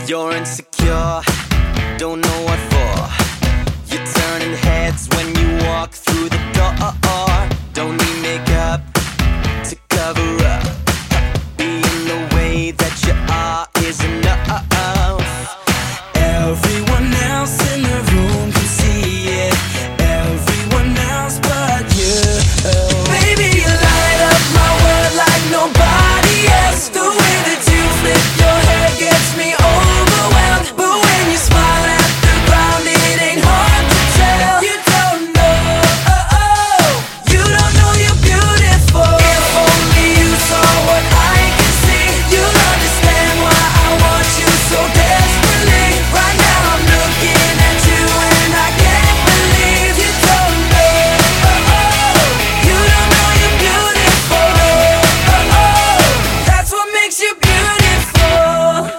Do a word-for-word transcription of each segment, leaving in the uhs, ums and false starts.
You're insecure, don't know what for. You're turning heads when you walk through the door. Don't need makeup to cover up. Being the way that you are is enough. Everyone else in the room can see it. Everyone else but you. Baby, you light up my world like nobody else. The way that you flip your hair gets me overwhelmed. But when you smile at the ground, it ain't hard to tell. You don't know, oh, oh. You don't know you're beautiful. If only you saw what I can see, you'll understand why I want you so desperately. Right now I'm looking at you and I can't believe you don't know, oh, oh. You don't know you're beautiful, oh, oh. That's what makes you beautiful.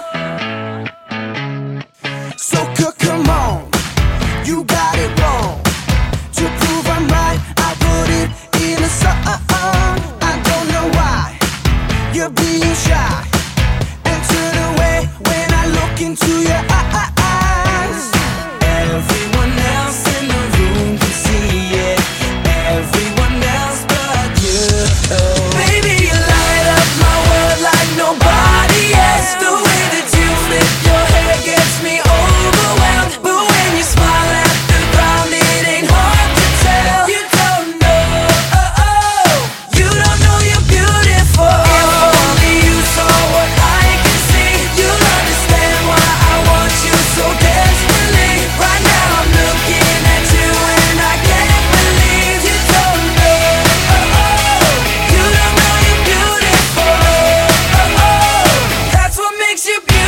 So c- come on, you got it wrong. To prove I'm right, I put it in a song. I don't know why you're being shy and turn away when I look into your eyes. Everyone else in the room can see it. Everyone else but you. Baby, you light up my world like nobody else. The way that you flip your hair gets me overwhelmed. But when you smile at the ground, it ain't hard to tell. You don't know, oh, oh. You don't know you're beautiful. If only you saw what I can see, you'll understand why I want you so desperately. Right now I'm looking at you and I can't believe you don't know, oh, oh. You don't know you're beautiful, oh, oh. That's what makes you beautiful.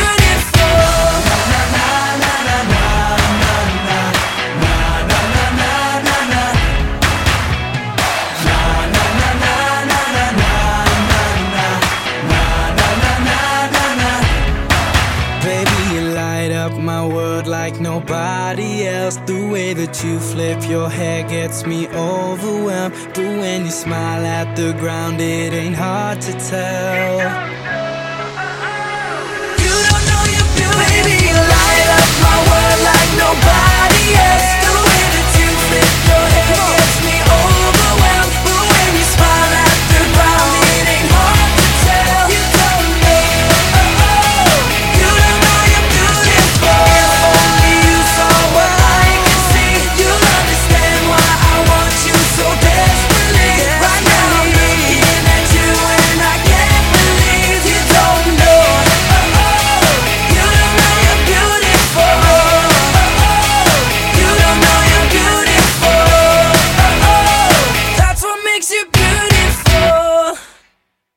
Baby, you light up my world like nobody else. The way that you flip your hair gets me overwhelmed. But when you smile at the ground, it ain't hard to tell.